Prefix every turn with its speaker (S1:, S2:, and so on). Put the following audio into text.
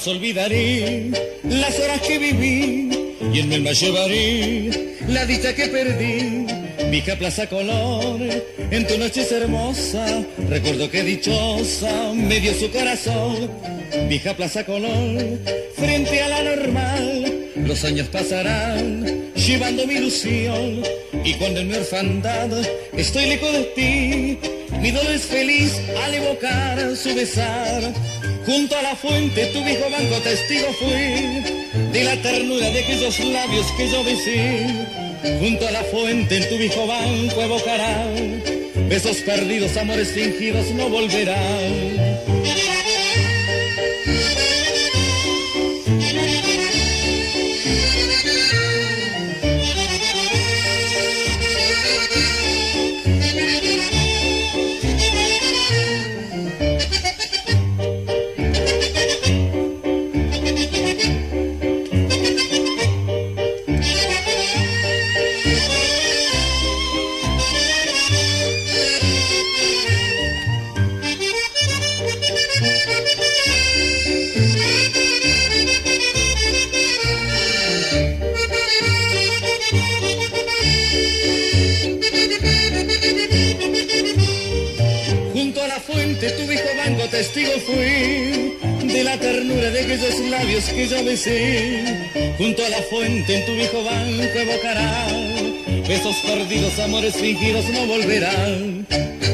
S1: jamás olvidaré las horas que viví y en mi alma llevaré la dicha que perdí. Vieja Plaza Colón, en tu noche es hermosa, recuerdo que dichosa me dio su corazón. Vieja Plaza Colón, frente a la normal, los años pasarán llevando mi ilusión, y cuando en mi orfandad estoy lejos de ti, mi dolor es feliz al evocar su besar. Junto a la fuente tu viejo banco testigo fui de la ternura de aquellos labios que yo besé. Junto a la fuente en tu viejo banco evocarán besos perdidos, amores fingidos no volverán. Tu viejo banco testigo fui de la ternura de aquellos labios que yo besé. Junto a la fuente en tu viejo banco evocarán besos perdidos, amores fingidos no volverán.